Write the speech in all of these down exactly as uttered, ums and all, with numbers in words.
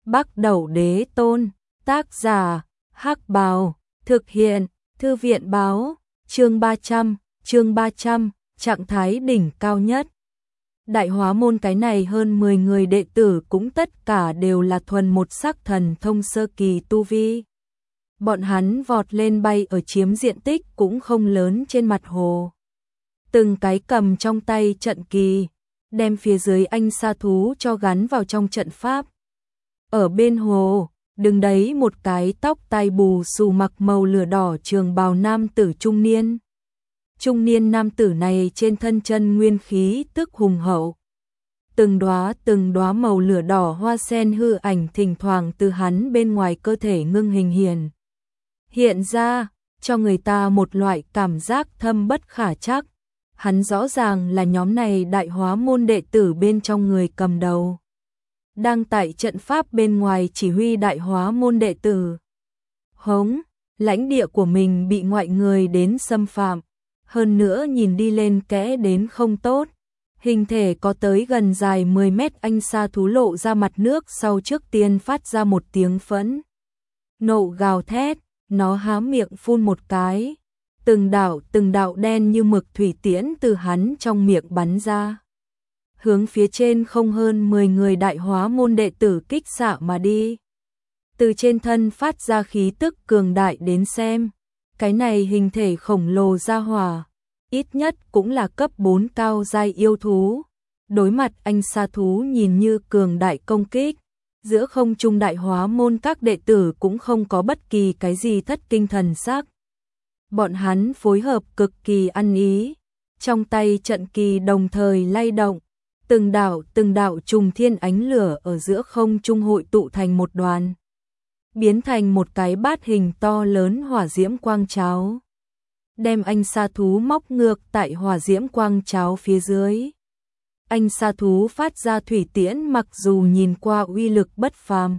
Bắc Đẩu Đế Tôn, tác giả, Hắc Bào, thực hiện, Thư viện Báo, chương ba trăm, chương ba trăm, trạng thái đỉnh cao nhất. Đại Hóa Môn cái này hơn mười người đệ tử cũng tất cả đều là thuần một sắc thần thông sơ kỳ tu vi. Bọn hắn vọt lên bay ở chiếm diện tích cũng không lớn trên mặt hồ. Từng cái cầm trong tay trận kỳ, đem phía dưới anh sa thú cho gắn vào trong trận pháp. Ở bên hồ, đứng đấy một cái tóc tai bù xù mặc màu lửa đỏ trường bào nam tử trung niên. Trung niên nam tử này trên thân chân nguyên khí tức hùng hậu. Từng đóa từng đóa màu lửa đỏ hoa sen hư ảnh thỉnh thoảng từ hắn bên ngoài cơ thể ngưng hình hiển hiện ra, cho người ta một loại cảm giác thâm bất khả trắc. Hắn rõ ràng là nhóm này Đại Hóa Môn đệ tử bên trong người cầm đầu, đang tại trận pháp bên ngoài chỉ huy Đại Hóa Môn đệ tử. Hống, lãnh địa của mình bị ngoại người đến xâm phạm, hơn nữa nhìn đi lên kẽ đến không tốt. Hình thể có tới gần dài mười mét anh sa thú lộ ra mặt nước sau trước tiên phát ra một tiếng phẫn nộ gào thét, nó há miệng phun một cái. Từng đạo từng đạo đen như mực thủy tiễn từ hắn trong miệng bắn ra, hướng phía trên không hơn mười người Đại Hóa Môn đệ tử kích xạ mà đi. Từ trên thân phát ra khí tức cường đại đến xem, cái này hình thể khổng lồ ra hỏa, ít nhất cũng là cấp bốn cao giai yêu thú. Đối mặt anh sa thú nhìn như cường đại công kích, giữa không trung Đại Hóa Môn các đệ tử cũng không có bất kỳ cái gì thất kinh thần sắc. Bọn hắn phối hợp cực kỳ ăn ý, trong tay trận kỳ đồng thời lay động, từng đạo từng đạo trùng thiên ánh lửa ở giữa không trung hội tụ thành một đoàn, biến thành một cái bát hình to lớn hỏa diễm quang cháo, đem anh sa thú móc ngược tại hỏa diễm quang cháo phía dưới. Anh sa thú phát ra thủy tiễn mặc dù nhìn qua uy lực bất phàm,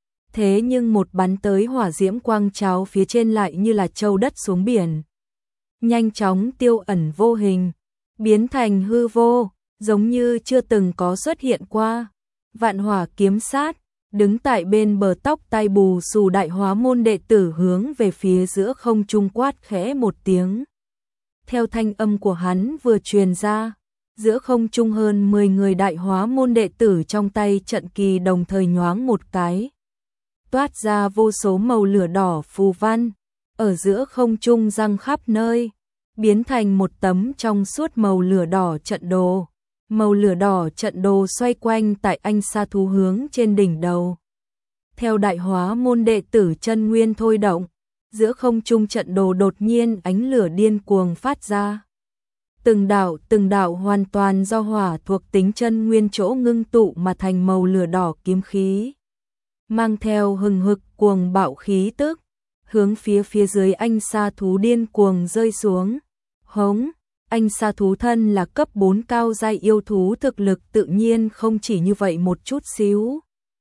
thế nhưng một bắn tới hỏa diễm quang cháo phía trên lại như là châu đất xuống biển, nhanh chóng tiêu ẩn vô hình, biến thành hư vô, giống như chưa từng có xuất hiện qua. Vạn hỏa kiếm sát, đứng tại bên bờ tóc tai bù xù Đại Hóa Môn đệ tử hướng về phía giữa không trung quát khẽ một tiếng. Theo thanh âm của hắn vừa truyền ra, giữa không trung hơn mười người Đại Hóa Môn đệ tử trong tay trận kỳ đồng thời nhoáng một cái, toát ra vô số màu lửa đỏ phù văn, ở giữa không trung răng khắp nơi, biến thành một tấm trong suốt màu lửa đỏ trận đồ. Màu lửa đỏ trận đồ xoay quanh tại anh sa thú hướng trên đỉnh đầu. Theo Đại Hóa Môn đệ tử chân nguyên thôi động, giữa không trung trận đồ đột nhiên ánh lửa điên cuồng phát ra. Từng đạo từng đạo hoàn toàn do hỏa thuộc tính chân nguyên chỗ ngưng tụ mà thành màu lửa đỏ kiếm khí, mang theo hừng hực cuồng bạo khí tức, hướng phía phía dưới anh sa thú điên cuồng rơi xuống. Hống, anh sa thú thân là cấp bốn cao giai yêu thú, thực lực tự nhiên không chỉ như vậy một chút xíu.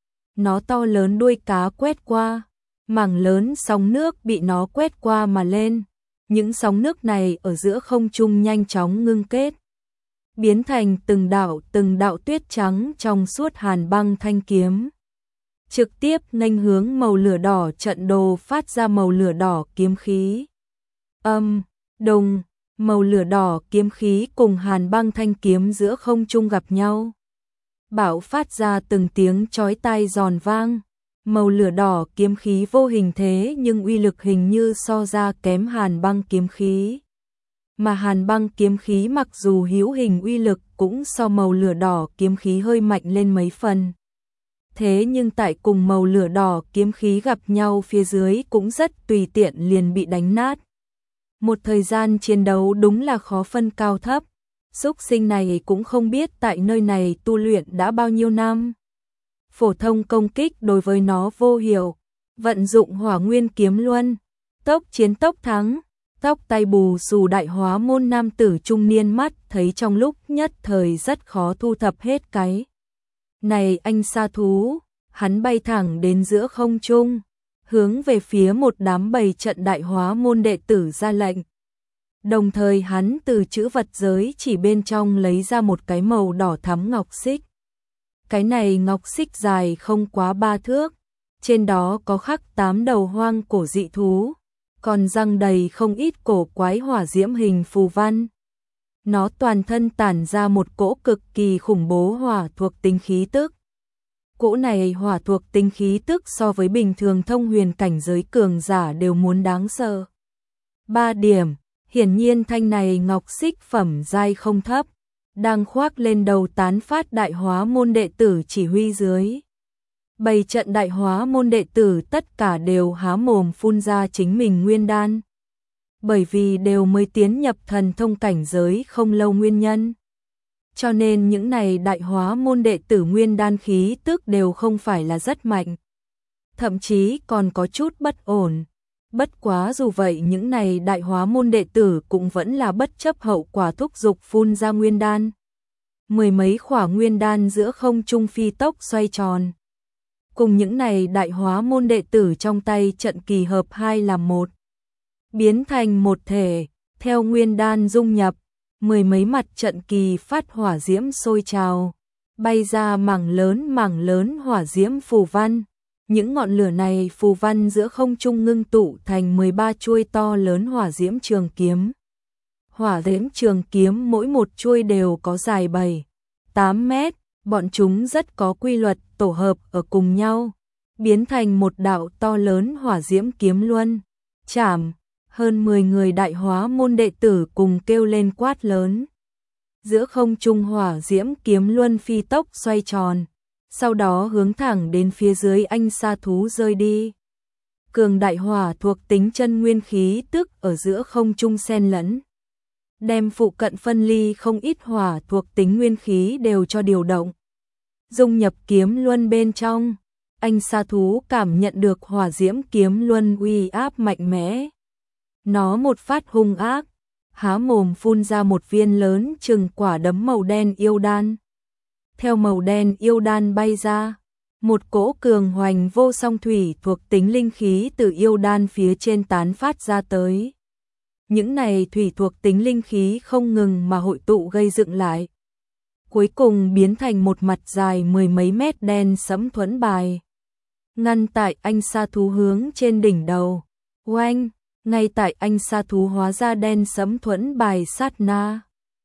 Nó to lớn đuôi cá quét qua, mảng lớn sóng nước bị nó quét qua mà lên. Những sóng nước này ở giữa không trung nhanh chóng ngưng kết, biến thành từng đạo từng đạo tuyết trắng trong suốt hàn băng thanh kiếm, trực tiếp nghênh hướng màu lửa đỏ trận đồ phát ra màu lửa đỏ kiếm khí. Âm, đùng, màu lửa đỏ kiếm khí cùng hàn băng thanh kiếm giữa không trung gặp nhau, bạo phát ra từng tiếng chói tai giòn vang. Màu lửa đỏ kiếm khí vô hình thế nhưng uy lực hình như so ra kém hàn băng kiếm khí. Mà hàn băng kiếm khí mặc dù hữu hình uy lực cũng so màu lửa đỏ kiếm khí hơi mạnh lên mấy phần. Thế nhưng tại cùng màu lửa đỏ kiếm khí gặp nhau phía dưới cũng rất tùy tiện liền bị đánh nát. Một thời gian chiến đấu đúng là khó phân cao thấp. Súc sinh này cũng không biết tại nơi này tu luyện đã bao nhiêu năm. Phổ thông công kích đối với nó vô hiệu, vận dụng hỏa nguyên kiếm luân, tốc chiến tốc thắng. Tóc tai bù xù Đại Hóa Môn nam tử trung niên mắt thấy trong lúc nhất thời rất khó thu thập hết cái này anh sa thú. Hắn bay thẳng đến giữa không trung, hướng về phía một đám bầy trận Đại Hóa Môn đệ tử ra lệnh. Đồng thời hắn từ chữ vật giới chỉ bên trong lấy ra một cái màu đỏ thắm ngọc xích. Cái này ngọc xích dài không quá ba thước, trên đó có khắc tám đầu hoang cổ dị thú, còn răng đầy không ít cổ quái hỏa diễm hình phù văn. Nó toàn thân tản ra một cỗ cực kỳ khủng bố hỏa thuộc tính khí tức. Cỗ này hỏa thuộc tính khí tức so với bình thường thông huyền cảnh giới cường giả đều muốn đáng sợ. Ba điểm, hiển nhiên thanh này ngọc xích phẩm giai không thấp, đang khoác lên đầu tán phát đại hóa môn đệ tử chỉ huy dưới. Bầy trận đại hóa môn đệ tử tất cả đều há mồm phun ra chính mình nguyên đan. Bởi vì đều mới tiến nhập thần thông cảnh giới không lâu nguyên nhân. Cho nên những này đại hóa môn đệ tử nguyên đan khí tức đều không phải là rất mạnh. Thậm chí còn có chút bất ổn. Bất quá dù vậy những này đại hóa môn đệ tử cũng vẫn là bất chấp hậu quả thúc dục phun ra nguyên đan. Mười mấy khỏa nguyên đan giữa không trung phi tốc xoay tròn. Cùng những này đại hóa môn đệ tử trong tay trận kỳ hợp hai làm một. Biến thành một thể, theo nguyên đan dung nhập, mười mấy mặt trận kỳ phát hỏa diễm sôi trào, bay ra mảng lớn mảng lớn hỏa diễm phù văn. Những ngọn lửa này phù văn giữa không trung ngưng tụ thành mười ba chuôi to lớn hỏa diễm trường kiếm. Hỏa diễm trường kiếm mỗi một chuôi đều có dài bảy, tám mét, bọn chúng rất có quy luật tổ hợp ở cùng nhau, biến thành một đạo to lớn hỏa diễm kiếm luân. Chảm, hơn mười người đại hóa môn đệ tử cùng kêu lên quát lớn. Giữa không trung hỏa diễm kiếm luân phi tốc xoay tròn, sau đó hướng thẳng đến phía dưới anh sa thú rơi đi. Cường đại hỏa thuộc tính chân nguyên khí tức ở giữa không trung xen lẫn, đem phụ cận phân ly không ít hỏa thuộc tính nguyên khí đều cho điều động. Dung nhập kiếm luân bên trong, anh sa thú cảm nhận được hỏa diễm kiếm luân uy áp mạnh mẽ. Nó một phát hung ác, há mồm phun ra một viên lớn chừng quả đấm màu đen yêu đan. Theo màu đen yêu đan bay ra, một cỗ cường hoành vô song thủy thuộc tính linh khí từ yêu đan phía trên tán phát ra tới. Những này thủy thuộc tính linh khí không ngừng mà hội tụ gây dựng lại. Cuối cùng biến thành một mặt dài mười mấy mét đen sẫm thuẫn bài. Ngăn tại anh sa thú hướng trên đỉnh đầu. Oanh, ngay tại anh sa thú hóa ra đen sẫm thuẫn bài sát na.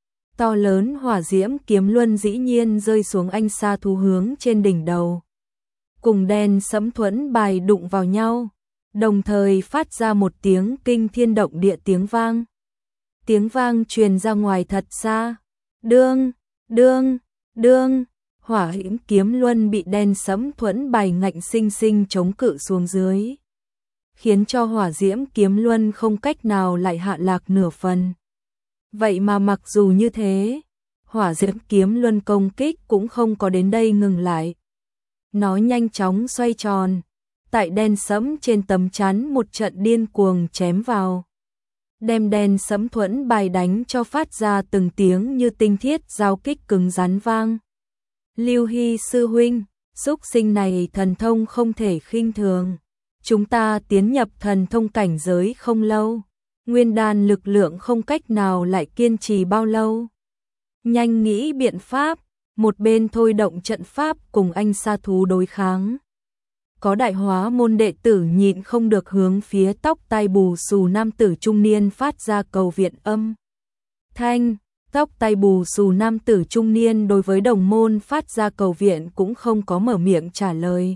To lớn hỏa diễm kiếm luân dĩ nhiên rơi xuống anh sa thú hướng trên đỉnh đầu. Cùng đen sẫm thuẫn bài đụng vào nhau, đồng thời phát ra một tiếng kinh thiên động địa tiếng vang. Tiếng vang truyền ra ngoài thật xa. Đương, đương, đương, hỏa diễm kiếm luân bị đen sẫm thuẫn bài ngạnh sinh sinh chống cự xuống dưới, khiến cho hỏa diễm kiếm luân không cách nào lại hạ lạc nửa phần. Vậy mà mặc dù như thế, hỏa diễm kiếm luân công kích cũng không có đến đây ngừng lại. Nó nhanh chóng xoay tròn, tại đen sẫm trên tấm chắn một trận điên cuồng chém vào. Đem đen sẫm thuẫn bài đánh cho phát ra từng tiếng như tinh thiết giao kích cứng rắn vang. Lưu Hy sư huynh, xúc sinh này thần thông không thể khinh thường. Chúng ta tiến nhập thần thông cảnh giới không lâu, nguyên đan lực lượng không cách nào lại kiên trì bao lâu. Nhanh nghĩ biện pháp, một bên thôi động trận pháp cùng anh sa thú đối kháng. Có đại hóa môn đệ tử nhịn không được hướng phía tóc tai bù xù nam tử trung niên phát ra cầu viện âm. Thanh, tóc tai bù xù nam tử trung niên đối với đồng môn phát ra cầu viện cũng không có mở miệng trả lời.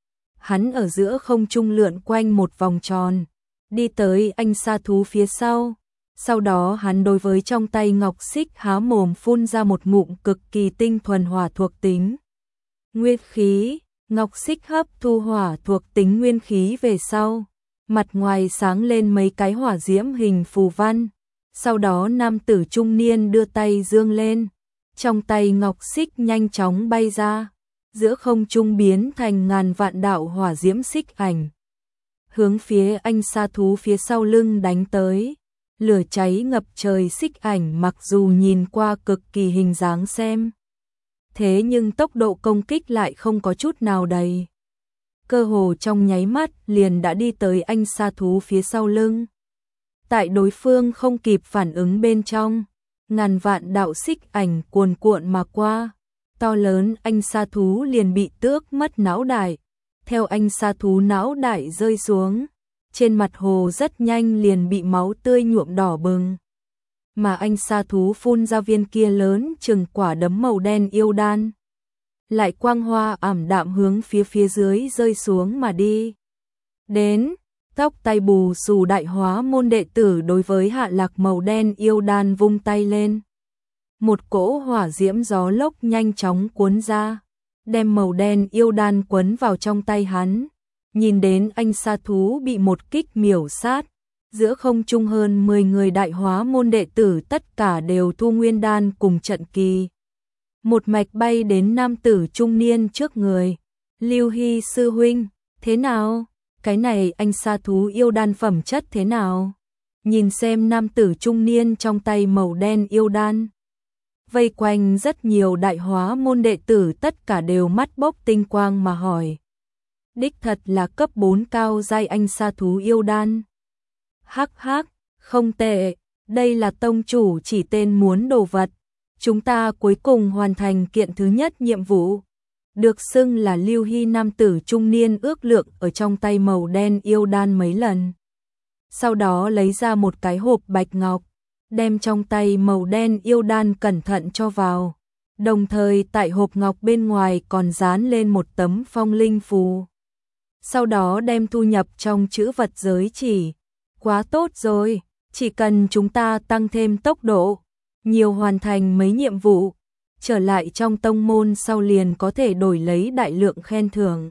Hắn ở giữa không trung lượn quanh một vòng tròn, đi tới anh sa thú phía sau. Sau đó hắn đối với trong tay ngọc xích há mồm phun ra một ngụm cực kỳ tinh thuần hỏa thuộc tính nguyên khí. Ngọc xích hấp thu hỏa thuộc tính nguyên khí về sau, mặt ngoài sáng lên mấy cái hỏa diễm hình phù văn. Sau đó nam tử trung niên đưa tay dương lên, trong tay ngọc xích nhanh chóng bay ra, giữa không trung biến thành ngàn vạn đạo hỏa diễm xích ảnh, hướng phía anh sa thú phía sau lưng đánh tới. Lửa cháy ngập trời xích ảnh mặc dù nhìn qua cực kỳ hình dáng xem, thế nhưng tốc độ công kích lại không có chút nào đầy. Cơ hồ trong nháy mắt liền đã đi tới anh sa thú phía sau lưng. Tại đối phương không kịp phản ứng bên trong, ngàn vạn đạo xích ảnh cuồn cuộn mà qua, to lớn anh sa thú liền bị tước mất não đại. Theo anh sa thú não đại rơi xuống, trên mặt hồ rất nhanh liền bị máu tươi nhuộm đỏ bừng. Mà anh sa thú phun ra viên kia lớn chừng quả đấm màu đen yêu đan. Lại quang hoa ảm đạm hướng phía phía dưới rơi xuống mà đi. Đến, tóc tay bù xù đại hóa môn đệ tử đối với hạ lạc màu đen yêu đan vung tay lên. Một cỗ hỏa diễm gió lốc nhanh chóng cuốn ra, đem màu đen yêu đan quấn vào trong tay hắn. Nhìn đến anh sa thú bị một kích miểu sát, giữa không trung hơn mười người đại hóa môn đệ tử tất cả đều thu nguyên đan cùng trận kỳ. Một mạch bay đến nam tử trung niên trước người. Lưu Hy sư huynh, thế nào? Cái này anh sa thú yêu đan phẩm chất thế nào? Nhìn xem nam tử trung niên trong tay màu đen yêu đan. Vây quanh rất nhiều đại hóa môn đệ tử tất cả đều mắt bốc tinh quang mà hỏi. Đích thật là cấp bốn cao giai anh sa thú yêu đan. Hắc hắc, không tệ, đây là tông chủ chỉ tên muốn đồ vật. Chúng ta cuối cùng hoàn thành kiện thứ nhất nhiệm vụ. Được xưng là Lưu Hy nam tử trung niên ước lượng ở trong tay màu đen yêu đan mấy lần. Sau đó lấy ra một cái hộp bạch ngọc, đem trong tay màu đen yêu đan cẩn thận cho vào. Đồng thời tại hộp ngọc bên ngoài còn dán lên một tấm phong linh phù. Sau đó đem thu nhập trong chữ vật giới chỉ. Quá tốt rồi, chỉ cần chúng ta tăng thêm tốc độ, nhiều hoàn thành mấy nhiệm vụ, trở lại trong tông môn sau liền có thể đổi lấy đại lượng khen thưởng.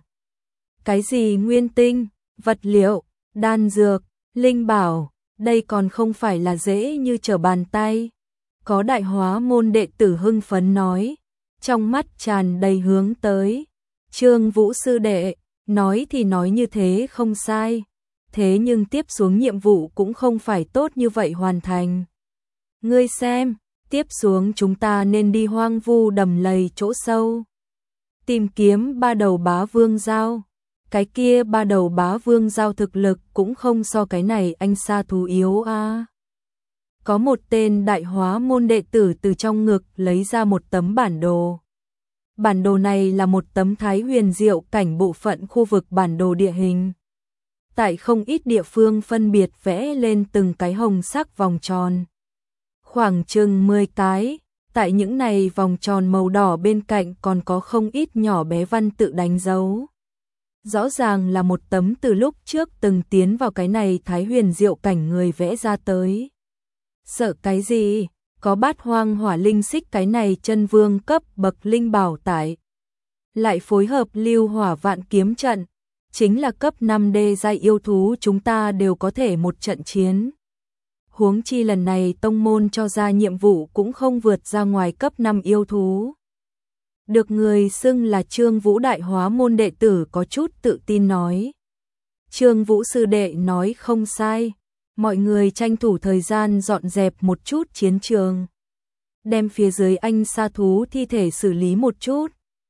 Cái gì nguyên tinh, vật liệu, đan dược, linh bảo, đây còn không phải là dễ như trở bàn tay. Có đại hóa môn đệ tử hưng phấn nói, trong mắt tràn đầy hướng tới. Trương Vũ sư đệ, nói thì nói như thế không sai, thế nhưng tiếp xuống nhiệm vụ cũng không phải tốt như vậy hoàn thành. Ngươi xem, tiếp xuống chúng ta nên đi hoang vu đầm lầy chỗ sâu, tìm kiếm ba đầu bá vương dao. Cái kia ba đầu bá vương dao thực lực cũng không so cái này anh sa thú yếu a. À. Có một tên đại hóa môn đệ tử từ trong ngực lấy ra một tấm bản đồ. Bản đồ này là một tấm thái huyền diệu cảnh bộ phận khu vực bản đồ địa hình. Tại không ít địa phương phân biệt vẽ lên từng cái hồng sắc vòng tròn. Khoảng chừng mười cái, tại những này vòng tròn màu đỏ bên cạnh còn có không ít nhỏ bé văn tự đánh dấu. Rõ ràng là một tấm từ lúc trước từng tiến vào cái này thái huyền diệu cảnh người vẽ ra tới. Sợ cái gì, có bát hoang hỏa linh xích cái này chân vương cấp bậc linh bảo tải. Lại phối hợp lưu hỏa vạn kiếm trận, chính là cấp năm đê giai yêu thú chúng ta đều có thể một trận chiến. Huống chi lần này tông môn cho ra nhiệm vụ cũng không vượt ra ngoài cấp năm yêu thú. Được người xưng là Trương Vũ đại hóa môn đệ tử có chút tự tin nói. Trương Vũ sư đệ nói không sai, mọi người tranh thủ thời gian dọn dẹp một chút chiến trường. Đem phía dưới anh sa thú thi thể xử lý một chút.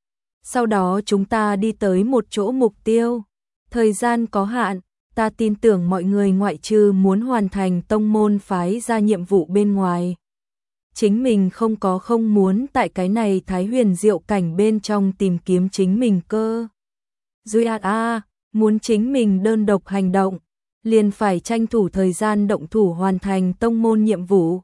Sau đó chúng ta đi tới một chỗ mục tiêu. Thời gian có hạn, ta tin tưởng mọi người ngoại trừ muốn hoàn thành tông môn phái ra nhiệm vụ bên ngoài. Chính mình không có không muốn tại cái này thái huyền diệu cảnh bên trong tìm kiếm chính mình cơ. Duy a a, muốn chính mình đơn độc hành động, liền phải tranh thủ thời gian động thủ hoàn thành tông môn nhiệm vụ.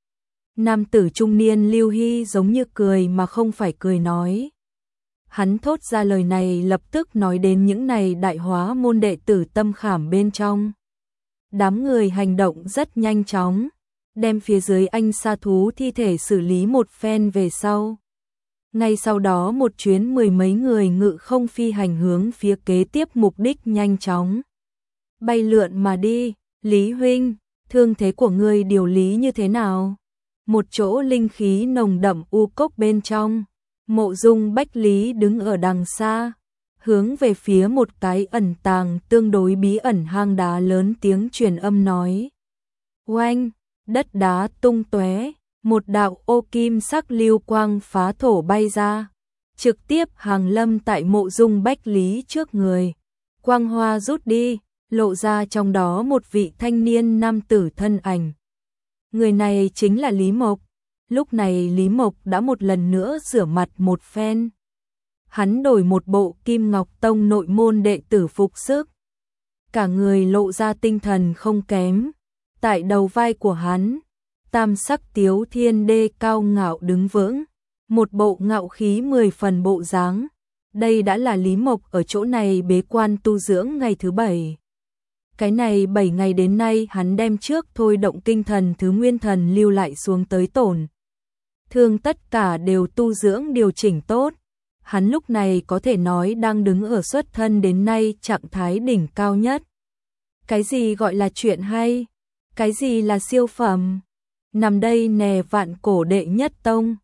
Nam tử trung niên Lưu Hy giống như cười mà không phải cười nói. Hắn thốt ra lời này lập tức nói đến những này đại hóa môn đệ tử tâm khảm bên trong. Đám người hành động rất nhanh chóng, đem phía dưới anh sa thú thi thể xử lý một phen về sau. Ngay sau đó một chuyến mười mấy người ngự không phi hành hướng phía kế tiếp mục đích nhanh chóng. Bay lượn mà đi, Lý huynh, thương thế của ngươi điều lý như thế nào? Một chỗ linh khí nồng đậm u cốc bên trong, Mộ Dung Bách Lý đứng ở đằng xa, hướng về phía một cái ẩn tàng tương đối bí ẩn hang đá lớn tiếng truyền âm nói. Oanh, đất đá tung tóe, một đạo ô kim sắc lưu quang phá thổ bay ra, trực tiếp hàng lâm tại Mộ Dung Bách Lý trước người. Quang hoa rút đi, lộ ra trong đó một vị thanh niên nam tử thân ảnh. Người này chính là Lý Mộc. Lúc này Lý Mộc đã một lần nữa rửa mặt một phen. Hắn đổi một bộ Kim Ngọc Tông nội môn đệ tử phục sức. Cả người lộ ra tinh thần không kém. Tại đầu vai của hắn, tam sắc Tiếu Thiên Đê cao ngạo đứng vững. Một bộ ngạo khí mười phần bộ dáng. Đây đã là Lý Mộc ở chỗ này bế quan tu dưỡng ngày thứ bảy. Cái này bảy ngày đến nay hắn đem trước thôi động kinh thần thứ nguyên thần lưu lại xuống tới tổn. Thương tất cả đều tu dưỡng điều chỉnh tốt. Hắn lúc này có thể nói đang đứng ở xuất thân đến nay trạng thái đỉnh cao nhất. Cái gì gọi là chuyện hay? Cái gì là siêu phẩm? Nằm đây nè vạn cổ đệ nhất tông.